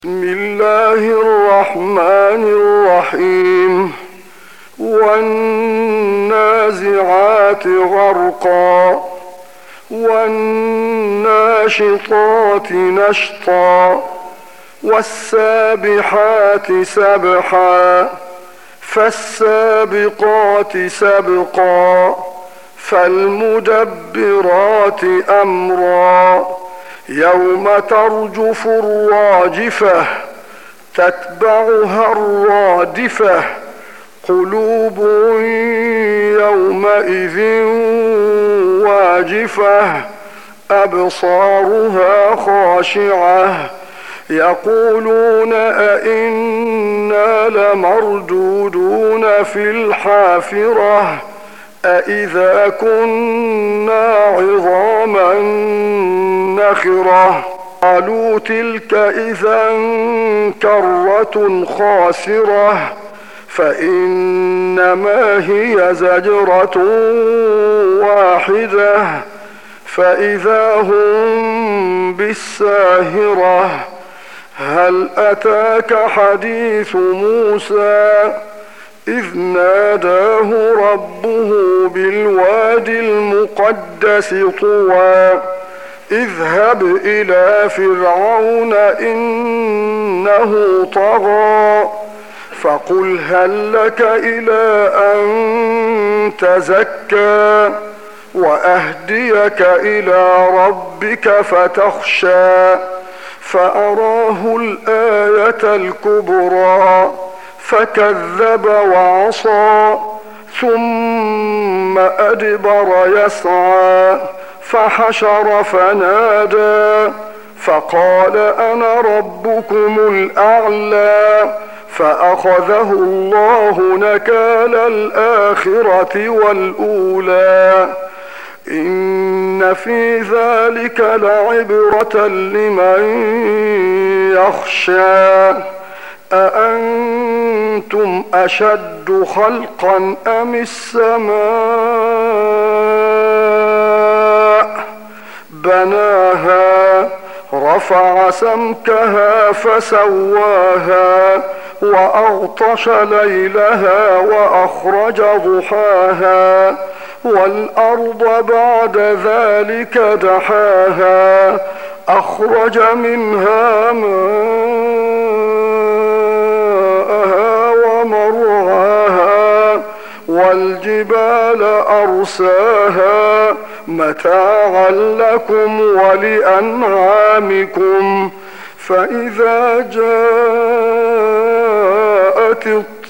بسم الله الرحمن الرحيم. والنازعات غرقا والناشطات نشطا والسابحات سبحا فالسابقات سبقا فالمدبرات أمرا يوم ترجف الراجفة تتبعها الرادفة قلوب يومئذ واجفة أبصارها خاشعة يقولون أئنا لمردودون في الحافرة أإذا كنا عظاما نخرة قالوا تلك إذا كرة خاسرة فإنما هي زجرة واحدة فإذا هم بالساهرة هل أتاك حديث موسى إذ ناداه ربه بالواد المقدس طوى اذهب إلى فرعون إنه طغى فقل هل لك إلى أن تزكى وأهديك إلى ربك فتخشى فأراه الآية الكبرى فكذب وعصى ثم أدبر يسعى فحشر فنادى فقال أنا ربكم الأعلى فأخذه الله نكال الآخرة والأولى إن في ذلك لعبرة لمن يخشى أأنتم أشد خلقا أم السماء بناها رفع سمكها فسواها وأغطش ليلها وأخرج ضحاها والأرض بعد ذلك دحاها أخرج منها ماءها ومرعاها والجبال أرساها متاعا لكم ولأنعامكم فإذا جاءت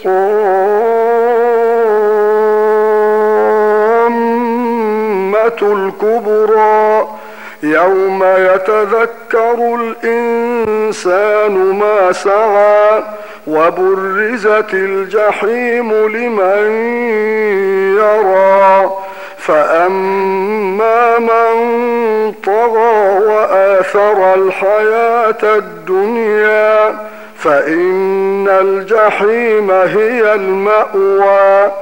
الطامة الكبرى يوم يتذكر الإنسان ما سعى وبرزت الجحيم لمن يرى فأما من طغى وآثر الحياة الدنيا فإن الجحيم هي المأوى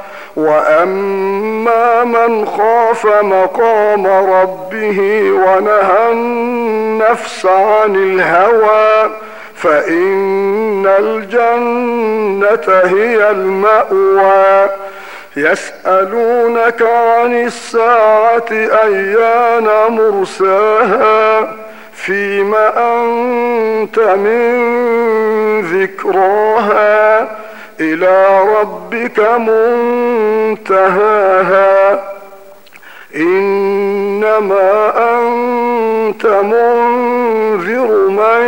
وأما من خاف مقام ربه ونهى النفس عن الهوى فإن الجنة هي المأوى يسألونك عن الساعة أيان مرساها فيم أنت من ذكراها إلى ربك منتهاها إنما أنت منذر من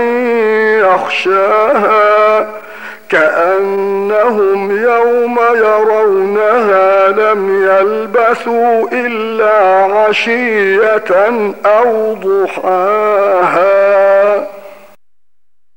يخشاها كأنهم يوم يرونها لم يلبثوا إلا عشية أو ضحاها.